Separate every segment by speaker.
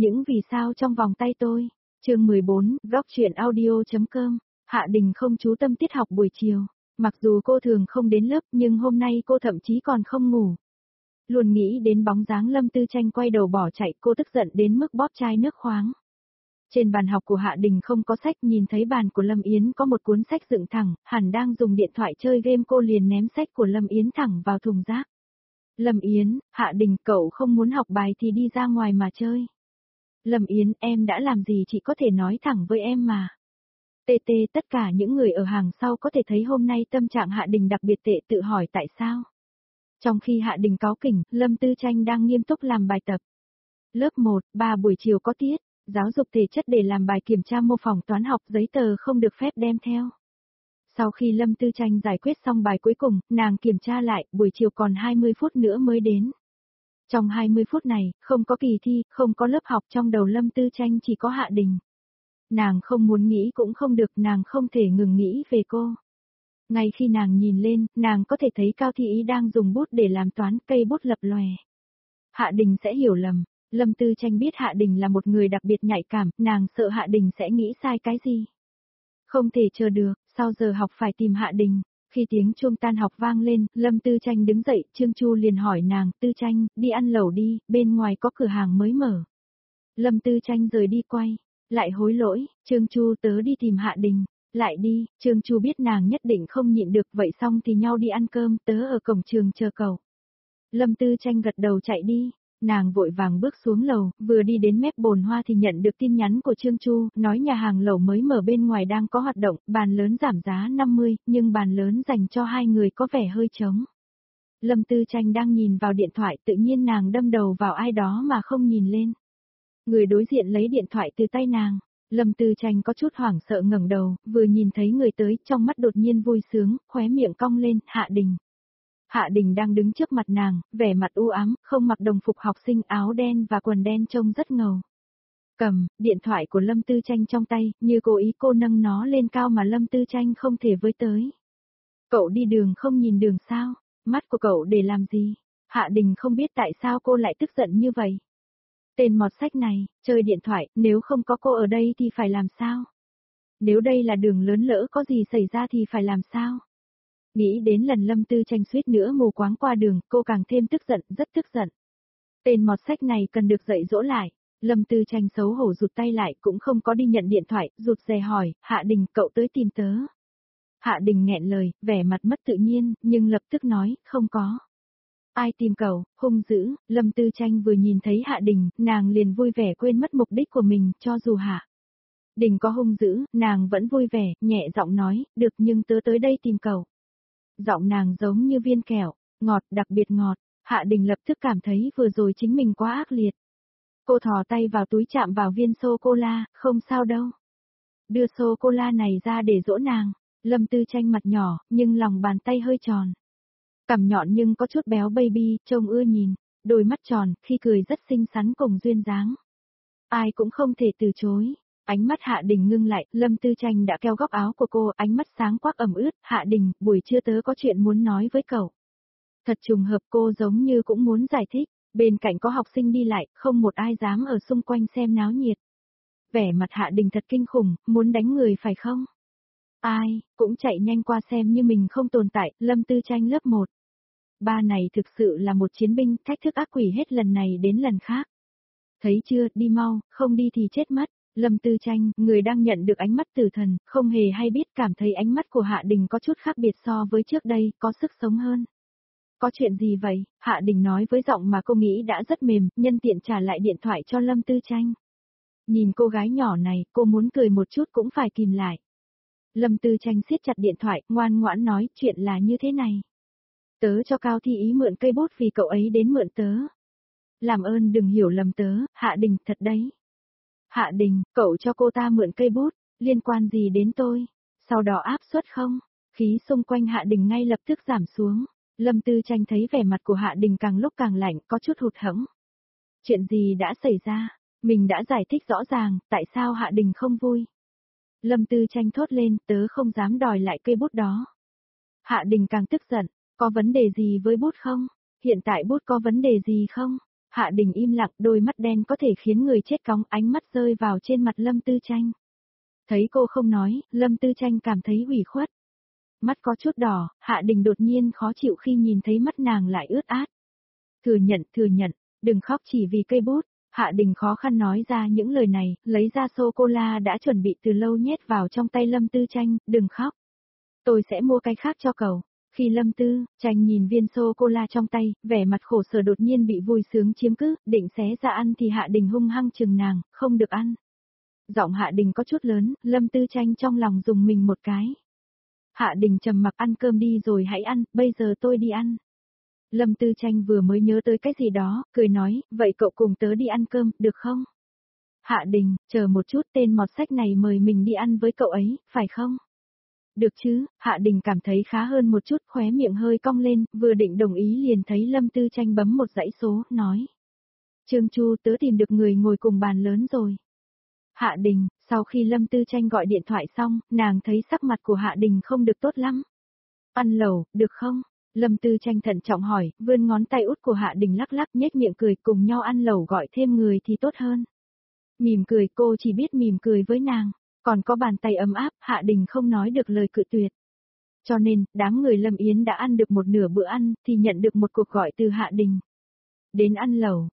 Speaker 1: Những vì sao trong vòng tay tôi. Chương 14, góc truyện audio.com. Hạ Đình không chú tâm tiết học buổi chiều. Mặc dù cô thường không đến lớp nhưng hôm nay cô thậm chí còn không ngủ. Luôn nghĩ đến bóng dáng Lâm Tư Tranh quay đầu bỏ chạy, cô tức giận đến mức bóp chai nước khoáng. Trên bàn học của Hạ Đình không có sách, nhìn thấy bàn của Lâm Yến có một cuốn sách dựng thẳng, hẳn đang dùng điện thoại chơi game, cô liền ném sách của Lâm Yến thẳng vào thùng rác. Lâm Yến, Hạ Đình, cậu không muốn học bài thì đi ra ngoài mà chơi. Lâm Yến, em đã làm gì chị có thể nói thẳng với em mà. Tất cả những người ở hàng sau có thể thấy hôm nay tâm trạng Hạ Đình đặc biệt tệ, tự hỏi tại sao. Trong khi Hạ Đình cáu kỉnh, Lâm Tư Tranh đang nghiêm túc làm bài tập. Lớp 1, 3 buổi chiều có tiết, giáo dục thể chất để làm bài kiểm tra mô phỏng toán học, giấy tờ không được phép đem theo. Sau khi Lâm Tư Tranh giải quyết xong bài cuối cùng, nàng kiểm tra lại, buổi chiều còn 20 phút nữa mới đến. Trong 20 phút này, không có kỳ thi, không có lớp học, trong đầu Lâm Tư Tranh chỉ có Hạ Đình. Nàng không muốn nghĩ cũng không được, nàng không thể ngừng nghĩ về cô. Ngay khi nàng nhìn lên, nàng có thể thấy Cao Thi Ý đang dùng bút để làm toán, cây bút lập lòe. Hạ Đình sẽ hiểu lầm. Lâm Tư Tranh biết Hạ Đình là một người đặc biệt nhạy cảm, nàng sợ Hạ Đình sẽ nghĩ sai cái gì. Không thể chờ được, sau giờ học phải tìm Hạ Đình. Khi tiếng chuông tan học vang lên, Lâm Tư Tranh đứng dậy, Trương Chu liền hỏi nàng, Tư Tranh, đi ăn lẩu đi, bên ngoài có cửa hàng mới mở. Lâm Tư Tranh rời đi quay, lại hối lỗi, Trương Chu, tớ đi tìm Hạ Đình. Lại đi, Trương Chu biết nàng nhất định không nhịn được, vậy xong thì nhau đi ăn cơm, tớ ở cổng trường chờ cậu. Lâm Tư Tranh gật đầu chạy đi. Nàng vội vàng bước xuống lầu, vừa đi đến mép bồn hoa thì nhận được tin nhắn của Trương Chu, nói nhà hàng lẩu mới mở bên ngoài đang có hoạt động, bàn lớn giảm giá 50, nhưng bàn lớn dành cho 2 người có vẻ hơi trống. Lâm Tư Tranh đang nhìn vào điện thoại, tự nhiên nàng đâm đầu vào ai đó mà không nhìn lên. Người đối diện lấy điện thoại từ tay nàng. Lâm Tư Tranh có chút hoảng sợ ngẩng đầu, vừa nhìn thấy người tới, trong mắt đột nhiên vui sướng, khóe miệng cong lên, Hạ Đình. Hạ Đình đang đứng trước mặt nàng, vẻ mặt u ám, không mặc đồng phục học sinh, áo đen và quần đen trông rất ngầu. Cầm điện thoại của Lâm Tư Tranh trong tay, như cố ý cô nâng nó lên cao mà Lâm Tư Tranh không thể với tới. Cậu đi đường không nhìn đường sao? Mắt của cậu để làm gì? Hạ Đình không biết tại sao cô lại tức giận như vậy. Tên mọt sách này, chơi điện thoại, nếu không có cô ở đây thì phải làm sao? Nếu đây là đường lớn, lỡ có gì xảy ra thì phải làm sao? Nghĩ đến lần Lâm Tư Tranh suýt nữa mù quáng qua đường, cô càng thêm tức giận, rất tức giận. Tên mọt sách này cần được dạy dỗ lại. Lâm Tư Tranh xấu hổ rụt tay lại, cũng không có đi nhận điện thoại, rụt rè hỏi, Hạ Đình, cậu tới tìm tớ. Hạ Đình nghẹn lời, vẻ mặt mất tự nhiên, nhưng lập tức nói, không có. Ai tìm cậu, hung dữ. Lâm Tư Tranh vừa nhìn thấy Hạ Đình, nàng liền vui vẻ quên mất mục đích của mình, cho dù Hạ Đình có hung dữ, nàng vẫn vui vẻ, nhẹ giọng nói, được, nhưng tớ tới đây tìm cậu. Giọng nàng giống như viên kẹo, ngọt, đặc biệt ngọt. Hạ Đình lập tức cảm thấy vừa rồi chính mình quá ác liệt. Cô thò tay vào túi chạm vào viên sô-cô-la, không sao đâu. Đưa sô-cô-la này ra để dỗ nàng. Lâm Tư Tranh mặt nhỏ, nhưng lòng bàn tay hơi tròn. Cằm nhọn nhưng có chút béo baby, trông ưa nhìn. Đôi mắt tròn, khi cười rất xinh xắn cùng duyên dáng. Ai cũng không thể từ chối. Ánh mắt Hạ Đình ngưng lại, Lâm Tư Tranh đã kéo góc áo của cô, ánh mắt sáng quắc ẩm ướt, Hạ Đình, buổi trưa tớ có chuyện muốn nói với cậu. Thật trùng hợp, cô giống như cũng muốn giải thích, bên cạnh có học sinh đi lại, không một ai dám ở xung quanh xem náo nhiệt. Vẻ mặt Hạ Đình thật kinh khủng, muốn đánh người phải không? Ai, cũng chạy nhanh qua xem như mình không tồn tại, Lâm Tư Tranh lớp 1. Ba này thực sự là một chiến binh, thách thức ác quỷ hết lần này đến lần khác. Thấy chưa, đi mau, không đi thì chết mất. Lâm Tư Tranh, người đang nhận được ánh mắt tử thần, không hề hay biết, cảm thấy ánh mắt của Hạ Đình có chút khác biệt so với trước đây, có sức sống hơn. Có chuyện gì vậy? Hạ Đình nói với giọng mà cô nghĩ đã rất mềm, nhân tiện trả lại điện thoại cho Lâm Tư Tranh. Nhìn cô gái nhỏ này, cô muốn cười một chút cũng phải kìm lại. Lâm Tư Tranh siết chặt điện thoại, ngoan ngoãn nói, chuyện là như thế này. Tớ cho Cao Thi Ý mượn cây bút vì cậu ấy đến mượn tớ. Làm ơn đừng hiểu lầm tớ, Hạ Đình, thật đấy. Hạ Đình, cậu cho cô ta mượn cây bút, liên quan gì đến tôi? Sau đó áp suất không? Khí xung quanh Hạ Đình ngay lập tức giảm xuống. Lâm Tư Tranh thấy vẻ mặt của Hạ Đình càng lúc càng lạnh, có chút hụt hẫng. Chuyện gì đã xảy ra? Mình đã giải thích rõ ràng, tại sao Hạ Đình không vui? Lâm Tư Tranh thốt lên, tớ không dám đòi lại cây bút đó. Hạ Đình càng tức giận, có vấn đề gì với bút không? Hiện tại bút có vấn đề gì không? Hạ Đình im lặng, đôi mắt đen có thể khiến người chết cóng, ánh mắt rơi vào trên mặt Lâm Tư Tranh. Thấy cô không nói, Lâm Tư Tranh cảm thấy ủy khuất. Mắt có chút đỏ, Hạ Đình đột nhiên khó chịu khi nhìn thấy mắt nàng lại ướt át. Thừa nhận, đừng khóc chỉ vì cây bút. Hạ Đình khó khăn nói ra những lời này, lấy ra sô-cô-la đã chuẩn bị từ lâu nhét vào trong tay Lâm Tư Tranh, đừng khóc. Tôi sẽ mua cái khác cho cậu. Khi Lâm Tư Tranh nhìn viên sô-cô-la trong tay, vẻ mặt khổ sở đột nhiên bị vui sướng chiếm cứ, định xé ra ăn thì Hạ Đình hung hăng chừng nàng, không được ăn. Giọng Hạ Đình có chút lớn, Lâm Tư Tranh trong lòng dùng mình một cái. Hạ Đình trầm mặc, ăn cơm đi rồi hãy ăn, bây giờ tôi đi ăn. Lâm Tư Tranh vừa mới nhớ tới cái gì đó, cười nói, vậy cậu cùng tớ đi ăn cơm, được không? Hạ Đình, chờ một chút, tên mọt sách này mời mình đi ăn với cậu ấy, phải không? Được chứ, Hạ Đình cảm thấy khá hơn một chút, khóe miệng hơi cong lên, vừa định đồng ý liền thấy Lâm Tư Tranh bấm một dãy số, nói. Trương Chu, tớ tìm được người ngồi cùng bàn lớn rồi. Hạ Đình, sau khi Lâm Tư Tranh gọi điện thoại xong, nàng thấy sắc mặt của Hạ Đình không được tốt lắm. Ăn lẩu, được không? Lâm Tư Tranh thận trọng hỏi, vươn ngón tay út của Hạ Đình lắc lắc nhếch miệng cười, cùng nhau ăn lẩu gọi thêm người thì tốt hơn. Mỉm cười, cô chỉ biết mỉm cười với nàng, còn có bàn tay ấm áp, Hạ Đình không nói được lời cự tuyệt. Cho nên, đám người Lâm Yến đã ăn được một nửa bữa ăn, thì nhận được một cuộc gọi từ Hạ Đình. Đến ăn lẩu,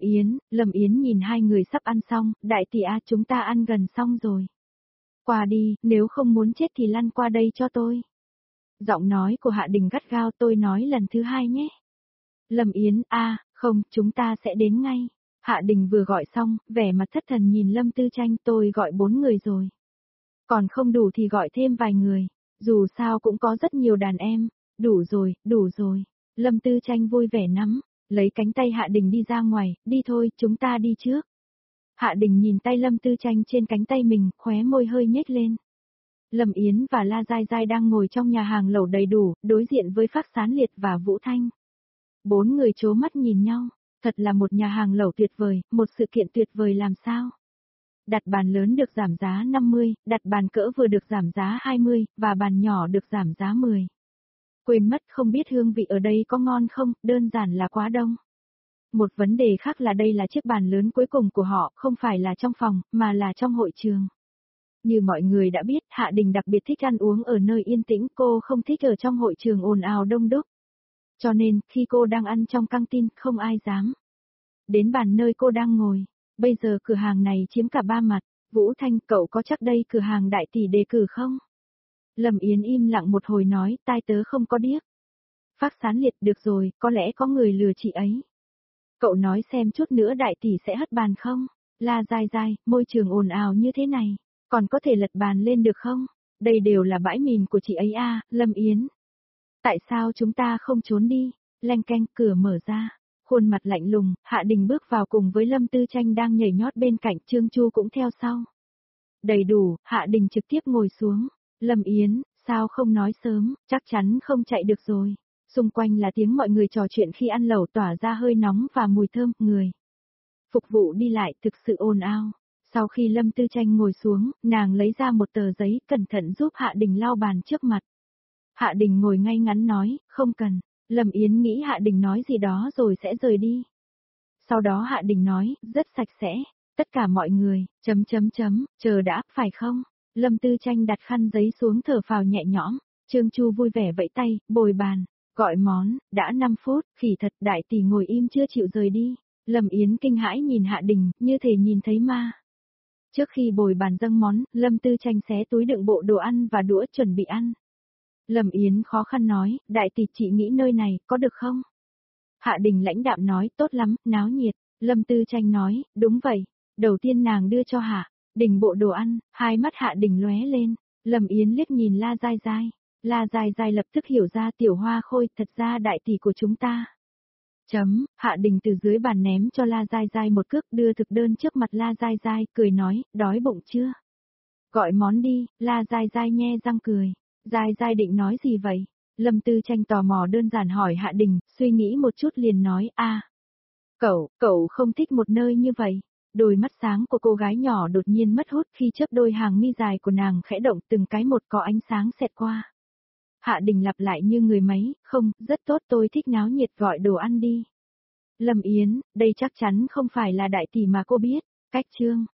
Speaker 1: Lâm Yến nhìn hai người sắp ăn xong, đại tỷ a chúng ta ăn gần xong rồi. Qua đi, nếu không muốn chết thì lăn qua đây cho tôi. Giọng nói của Hạ Đình gắt gao, tôi nói lần thứ hai nhé. Lâm Yến, không, chúng ta sẽ đến ngay. Hạ Đình vừa gọi xong, vẻ mặt thất thần nhìn Lâm Tư Tranh, tôi gọi 4 người rồi. Còn không đủ thì gọi thêm vài người, dù sao cũng có rất nhiều đàn em. Đủ rồi. Lâm Tư Tranh vui vẻ nắm, lấy cánh tay Hạ Đình đi ra ngoài, đi thôi, chúng ta đi trước. Hạ Đình nhìn tay Lâm Tư Tranh trên cánh tay mình, khóe môi hơi nhếch lên. Lâm Yến và La Giai Giai đang ngồi trong nhà hàng lẩu đầy đủ, đối diện với Phác Sán Liệt và Vũ Thanh. 4 người trố mắt nhìn nhau, thật là một nhà hàng lẩu tuyệt vời, một sự kiện tuyệt vời làm sao. Đặt bàn lớn được giảm giá 50, đặt bàn cỡ vừa được giảm giá 20, và bàn nhỏ được giảm giá 10. Quên mất không biết hương vị ở đây có ngon không, đơn giản là quá đông. Một vấn đề khác là đây là chiếc bàn lớn cuối cùng của họ, không phải là trong phòng, mà là trong hội trường. Như mọi người đã biết, Hạ Đình đặc biệt thích ăn uống ở nơi yên tĩnh, cô không thích ở trong hội trường ồn ào đông đúc. Cho nên, khi cô đang ăn trong căng tin, không ai dám đến bàn nơi cô đang ngồi. Bây giờ cửa hàng này chiếm cả 3 mặt. Vũ Thanh, cậu có chắc đây cửa hàng đại tỷ đề cử không? Lâm Yến im lặng một hồi nói, tai tớ không có điếc. Phác Sán Liệt, được rồi, có lẽ có người lừa chị ấy. Cậu nói xem chút nữa đại tỷ sẽ hất bàn không? La Giai Giai, môi trường ồn ào như thế này, còn có thể lật bàn lên được không? Đây đều là bãi mìn của chị ấy à, Lâm Yến. Tại sao chúng ta không trốn đi? Leng keng, cửa mở ra. Khuôn mặt lạnh lùng, Hạ Đình bước vào cùng với Lâm Tư Tranh đang nhảy nhót bên cạnh, Trương Chu cũng theo sau. Đầy đủ, Hạ Đình trực tiếp ngồi xuống. Lâm Yến, sao không nói sớm, chắc chắn không chạy được rồi. Xung quanh là tiếng mọi người trò chuyện khi ăn lẩu tỏa ra hơi nóng và mùi thơm, người phục vụ đi lại thực sự ồn ào. Sau khi Lâm Tư Tranh ngồi xuống, nàng lấy ra một tờ giấy, cẩn thận giúp Hạ Đình lau bàn trước mặt. Hạ Đình ngồi ngay ngắn nói, không cần. Lâm Yến nghĩ Hạ Đình nói gì đó rồi sẽ rời đi. Sau đó Hạ Đình nói, rất sạch sẽ, tất cả mọi người, chờ đã, phải không? Lâm Tư Tranh đặt khăn giấy xuống thở phào nhẹ nhõm, Trương Chu vui vẻ vẫy tay, bồi bàn, gọi món, đã 5 phút, khỉ thật đại tỷ ngồi im chưa chịu rời đi. Lâm Yến kinh hãi nhìn Hạ Đình, như thể nhìn thấy ma. Trước khi bồi bàn dâng món, Lâm Tư Tranh xé túi đựng bộ đồ ăn và đũa chuẩn bị ăn. Lâm Yến khó khăn nói, đại tỷ chị nghĩ nơi này, có được không? Hạ Đình lãnh đạm nói, tốt lắm, náo nhiệt. Lâm Tư Tranh nói, đúng vậy. Đầu tiên nàng đưa cho Hạ Đình bộ đồ ăn, hai mắt Hạ Đình lóe lên. Lâm Yến liếc nhìn La Giai Giai. La Giai Giai lập tức hiểu ra Tiểu Hoa Khôi, thật ra đại tỷ của chúng ta. Hạ Đình từ dưới bàn ném cho La Giai Giai một cước, đưa thực đơn trước mặt La Giai Giai, cười nói, đói bụng chưa? Gọi món đi, La Giai Giai nhe răng cười. Giai Giai định nói gì vậy? Lâm Tư Tranh tò mò đơn giản hỏi Hạ Đình, suy nghĩ một chút liền nói, cậu không thích một nơi như vậy. Đôi mắt sáng của cô gái nhỏ đột nhiên mất hút khi chớp đôi hàng mi dài của nàng khẽ động, từng cái một có ánh sáng xẹt qua. Hạ Đình lặp lại như người máy, không, rất tốt, tôi thích náo nhiệt, gọi đồ ăn đi. Lâm Yến, đây chắc chắn không phải là đại tỷ mà cô biết. Cách chương.